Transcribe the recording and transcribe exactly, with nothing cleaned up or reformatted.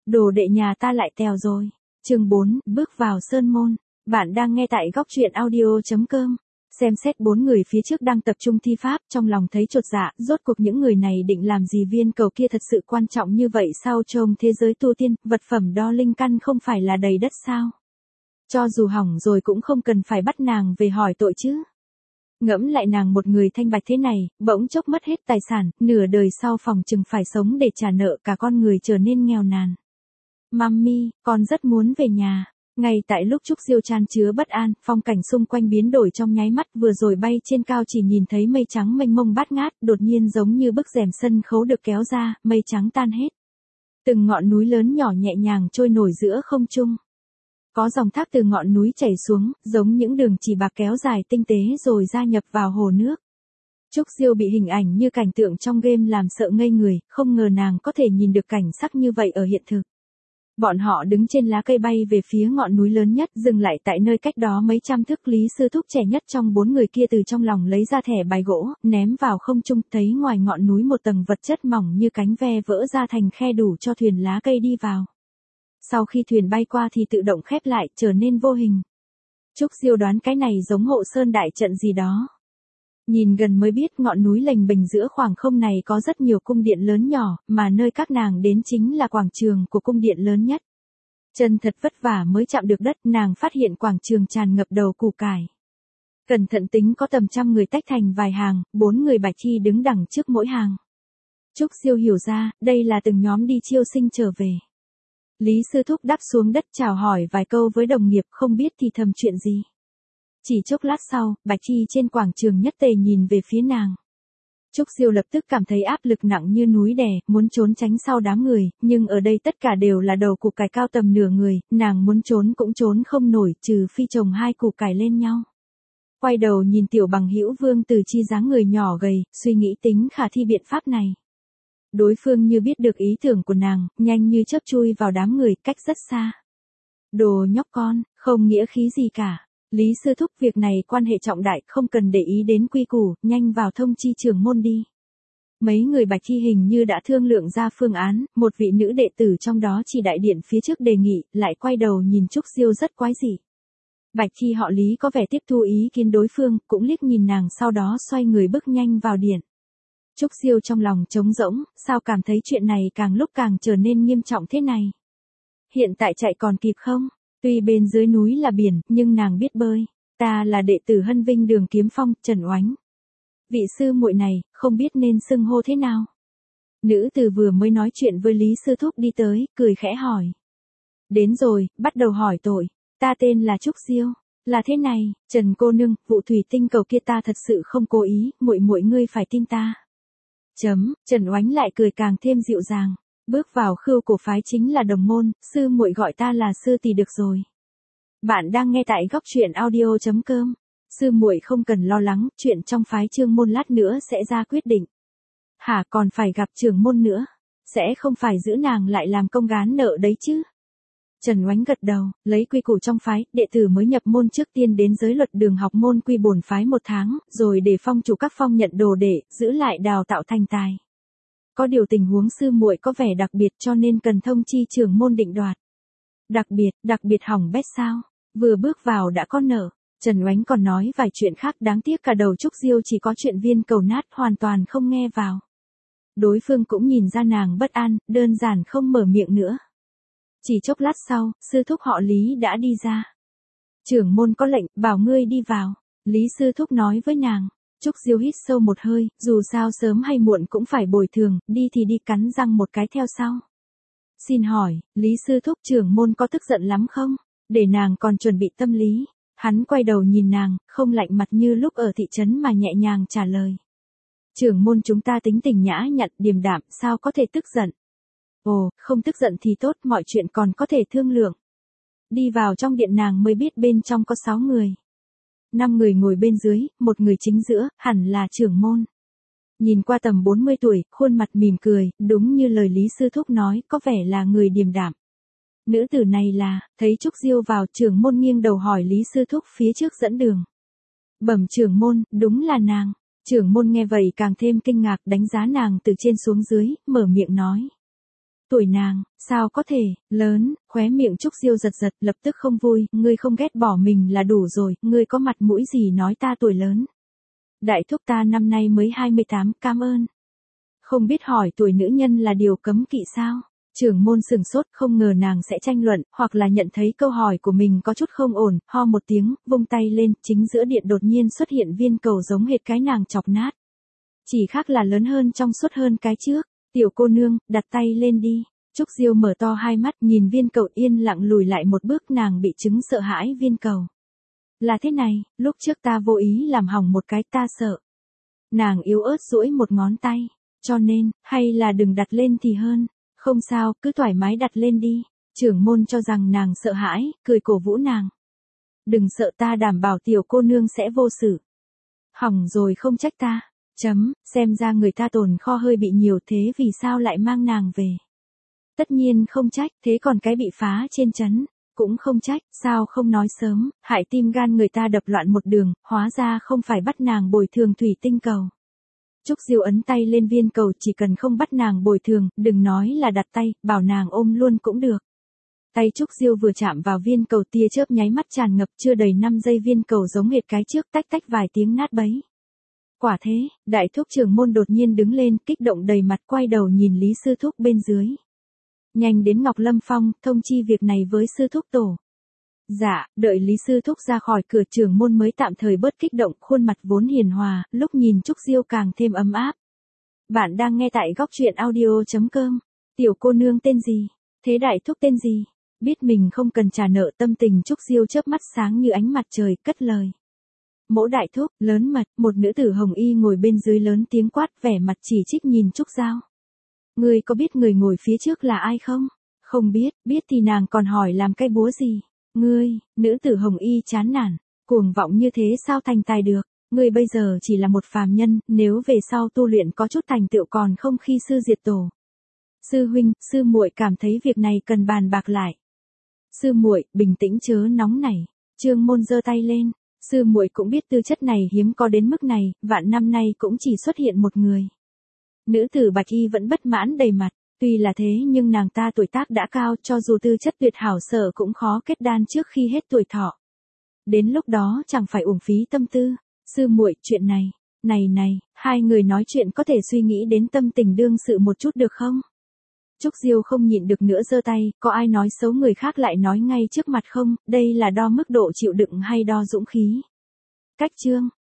Đồ đệ nhà ta lại tèo rồi. Chương bốn, bước vào sơn môn. Bạn đang nghe tại góc truyện audio chấm com. Xem xét bốn người phía trước đang tập trung thi pháp, trong lòng thấy chột dạ, rốt cuộc những người này định làm gì, viên cầu kia thật sự quan trọng như vậy sao? Trong thế giới tu tiên, vật phẩm đo linh căn không phải là đầy đất sao? Cho dù hỏng rồi cũng không cần phải bắt nàng về hỏi tội chứ. Ngẫm lại nàng một người thanh bạch thế này, bỗng chốc mất hết tài sản, nửa đời sau phòng chừng phải sống để trả nợ, cả con người trở nên nghèo nàn. Mami, con rất muốn về nhà. Ngay tại lúc Trúc Diêu chan chứa bất an, phong cảnh xung quanh biến đổi trong nháy mắt, vừa rồi bay trên cao chỉ nhìn thấy mây trắng mênh mông bát ngát, đột nhiên giống như bức rèm sân khấu được kéo ra, mây trắng tan hết. Từng ngọn núi lớn nhỏ nhẹ nhàng trôi nổi giữa không trung. Có dòng thác từ ngọn núi chảy xuống, giống những đường chỉ bạc kéo dài tinh tế rồi gia nhập vào hồ nước. Trúc Diêu bị hình ảnh như cảnh tượng trong game làm sợ ngây người, không ngờ nàng có thể nhìn được cảnh sắc như vậy ở hiện thực. Bọn họ đứng trên lá cây bay về phía ngọn núi lớn nhất, dừng lại tại nơi cách đó mấy trăm thước. Lý Sư Thúc trẻ nhất trong bốn người kia từ trong lòng lấy ra thẻ bài gỗ, ném vào không trung, thấy ngoài ngọn núi một tầng vật chất mỏng như cánh ve vỡ ra thành khe đủ cho thuyền lá cây đi vào. Sau khi thuyền bay qua thì tự động khép lại, trở nên vô hình. Trúc Diêu đoán cái này giống hộ sơn đại trận gì đó. Nhìn gần mới biết ngọn núi lềnh bềnh giữa khoảng không này có rất nhiều cung điện lớn nhỏ, mà nơi các nàng đến chính là quảng trường của cung điện lớn nhất. Chân thật vất vả mới chạm được đất, nàng phát hiện quảng trường tràn ngập đầu củ cải. Cẩn thận tính có tầm trăm người tách thành vài hàng, bốn người bạch y đứng đằng trước mỗi hàng. Trúc Diêu hiểu ra, đây là từng nhóm đi chiêu sinh trở về. Lý Sư Thúc đáp xuống đất chào hỏi vài câu với đồng nghiệp, không biết thì thầm chuyện gì. Chỉ chốc lát sau, bạch y trên quảng trường nhất tề nhìn về phía nàng. Trúc Diêu lập tức cảm thấy áp lực nặng như núi đè, muốn trốn tránh sau đám người, nhưng ở đây tất cả đều là đầu củ cải cao tầm nửa người, nàng muốn trốn cũng trốn không nổi, trừ phi chồng hai củ cải lên nhau. Quay đầu nhìn Tiểu Bằng Hữu Vương Từ Chi dáng người nhỏ gầy, suy nghĩ tính khả thi biện pháp này. Đối phương như biết được ý tưởng của nàng, nhanh như chớp chui vào đám người, cách rất xa. Đồ nhóc con, không nghĩa khí gì cả. Lý Sư Thúc, việc này quan hệ trọng đại, không cần để ý đến quy củ, nhanh vào thông chi trưởng môn đi. Mấy người bạch y hình như đã thương lượng ra phương án, một vị nữ đệ tử trong đó chỉ đại điện phía trước đề nghị, lại quay đầu nhìn Trúc Diêu rất quái dị. Bạch y họ Lý có vẻ tiếp thu ý kiến đối phương, cũng liếc nhìn nàng, sau đó xoay người bước nhanh vào điện. Trúc Diêu trong lòng trống rỗng, sao cảm thấy chuyện này càng lúc càng trở nên nghiêm trọng thế này. Hiện tại chạy còn kịp không? Tuy bên dưới núi là biển, nhưng nàng biết bơi. Ta là đệ tử Hân Vinh Đường Kiếm Phong, Trần Oánh. Vị sư muội này, không biết nên xưng hô thế nào. Nữ tử vừa mới nói chuyện với Lý Sư Thúc đi tới, cười khẽ hỏi. Đến rồi, bắt đầu hỏi tội. Ta tên là Trúc Diêu. Là thế này, Trần cô nương, vụ thủy tinh cầu kia ta thật sự không cố ý, muội muội ngươi phải tin ta. Chấm, Trần Oánh lại cười càng thêm dịu dàng. Bước vào Khưu Cổ phái chính là đồng môn, sư muội gọi ta là sư tỷ được rồi. Bạn đang nghe tại góc truyện audio chấm com. Sư muội không cần lo lắng, chuyện trong phái Trương môn lát nữa sẽ ra quyết định. Hả, còn phải gặp trưởng môn nữa? Sẽ không phải giữ nàng lại làm công gán nợ đấy chứ? Trần Oánh gật đầu, lấy quy củ trong phái, đệ tử mới nhập môn trước tiên đến giới luật đường học môn quy bổn phái một tháng, rồi để phong chủ các phong nhận đồ đệ, giữ lại đào tạo thành tài. Có điều tình huống sư muội có vẻ đặc biệt cho nên cần thông chi trưởng môn định đoạt. Đặc biệt, đặc biệt hỏng bét sao? Vừa bước vào đã có nợ. Trần Oánh còn nói vài chuyện khác, đáng tiếc cả đầu Trúc Diêu chỉ có chuyện viên cầu nát, hoàn toàn không nghe vào. Đối phương cũng nhìn ra nàng bất an, đơn giản không mở miệng nữa. Chỉ chốc lát sau, sư thúc họ Lý đã đi ra. Trưởng môn có lệnh, bảo ngươi đi vào. Lý Sư Thúc nói với nàng. Trúc Diêu hít sâu một hơi, dù sao sớm hay muộn cũng phải bồi thường, đi thì đi, cắn răng một cái theo sau. Xin hỏi, Lý Sư Thúc, trưởng môn có tức giận lắm không? Để nàng còn chuẩn bị tâm lý. Hắn quay đầu nhìn nàng, không lạnh mặt như lúc ở thị trấn mà nhẹ nhàng trả lời. Trưởng môn chúng ta tính tình nhã nhặn, điềm đạm, sao có thể tức giận? Ồ, không tức giận thì tốt, mọi chuyện còn có thể thương lượng. Đi vào trong điện nàng mới biết bên trong có sáu người. Năm người ngồi bên dưới, một người chính giữa, hẳn là trưởng môn. Nhìn qua tầm bốn mươi tuổi, khuôn mặt mỉm cười, đúng như lời Lý Sư Thúc nói, có vẻ là người điềm đạm. Nữ tử này là, thấy Trúc Diêu vào, trưởng môn nghiêng đầu hỏi Lý Sư Thúc phía trước dẫn đường. Bẩm trưởng môn, đúng là nàng. Trưởng môn nghe vậy càng thêm kinh ngạc, đánh giá nàng từ trên xuống dưới, mở miệng nói. Tuổi nàng, sao có thể, lớn, khóe miệng Trúc Diêu giật giật, lập tức không vui, ngươi không ghét bỏ mình là đủ rồi, ngươi có mặt mũi gì nói ta tuổi lớn. Đại thúc ta năm nay mới hai mươi tám, cảm ơn. Không biết hỏi tuổi nữ nhân là điều cấm kỵ sao? Trưởng môn sừng sốt, không ngờ nàng sẽ tranh luận, hoặc là nhận thấy câu hỏi của mình có chút không ổn, ho một tiếng, vung tay lên, chính giữa điện đột nhiên xuất hiện viên cầu giống hệt cái nàng chọc nát. Chỉ khác là lớn hơn trong suốt hơn cái trước. Tiểu cô nương, đặt tay lên đi. Trúc Diêu mở to hai mắt nhìn viên cầu yên lặng lùi lại một bước, nàng bị chứng sợ hãi viên cầu. Là thế này, lúc trước ta vô ý làm hỏng một cái, ta sợ. Nàng yếu ớt duỗi một ngón tay. Cho nên, hay là đừng đặt lên thì hơn. Không sao, cứ thoải mái đặt lên đi. Trưởng môn cho rằng nàng sợ hãi, cười cổ vũ nàng. Đừng sợ, ta đảm bảo tiểu cô nương sẽ vô sự. Hỏng rồi không trách ta. Chấm, xem ra người ta tồn kho hơi bị nhiều, thế vì sao lại mang nàng về? Tất nhiên không trách, thế còn cái bị phá trên chấn, cũng không trách, sao không nói sớm, hại tim gan người ta đập loạn một đường, hóa ra không phải bắt nàng bồi thường thủy tinh cầu. Trúc Diêu ấn tay lên viên cầu, chỉ cần không bắt nàng bồi thường, đừng nói là đặt tay, bảo nàng ôm luôn cũng được. Tay Trúc Diêu vừa chạm vào viên cầu, tia chớp nháy mắt tràn ngập, chưa đầy năm giây viên cầu giống hệt cái trước, tách tách vài tiếng nát bấy. Quả thế, đại thúc trưởng môn đột nhiên đứng lên, kích động đầy mặt, quay đầu nhìn Lý sư thúc bên dưới. Nhanh đến Ngọc Lâm Phong, thông chi việc này với sư thúc tổ. Dạ, đợi Lý sư thúc ra khỏi cửa, trưởng môn mới tạm thời bớt kích động, khuôn mặt vốn hiền hòa, lúc nhìn Trúc Diêu càng thêm ấm áp. Bạn đang nghe tại góc truyện audio chấm com. Tiểu cô nương tên gì? Thế đại thúc tên gì? Biết mình không cần trả nợ, tâm tình Trúc Diêu chớp mắt sáng như ánh mặt trời, cất lời. Mỗ đại thúc, lớn mật, một nữ tử hồng y ngồi bên dưới lớn tiếng quát, vẻ mặt chỉ trích nhìn Trúc Giao. Ngươi có biết người ngồi phía trước là ai không? Không biết, biết thì nàng còn hỏi làm cái búa gì? Ngươi, nữ tử hồng y chán nản, cuồng vọng như thế sao thành tài được? Ngươi bây giờ chỉ là một phàm nhân, nếu về sau tu luyện có chút thành tựu còn không khi sư diệt tổ. Sư huynh, sư muội cảm thấy việc này cần bàn bạc lại. Sư muội, bình tĩnh chớ nóng nảy. Trương Môn giơ tay lên. Sư muội cũng biết tư chất này hiếm có đến mức này, vạn năm nay cũng chỉ xuất hiện một người. Nữ tử bạch y vẫn bất mãn đầy mặt, tuy là thế nhưng nàng ta tuổi tác đã cao, cho dù tư chất tuyệt hảo sợ cũng khó kết đan trước khi hết tuổi thọ. Đến lúc đó chẳng phải uổng phí tâm tư. Sư muội, chuyện này, này này, hai người nói chuyện có thể suy nghĩ đến tâm tình đương sự một chút được không? Trúc Diêu không nhịn được nữa giơ tay, có ai nói xấu người khác lại nói ngay trước mặt không, đây là đo mức độ chịu đựng hay đo dũng khí? Cách chương,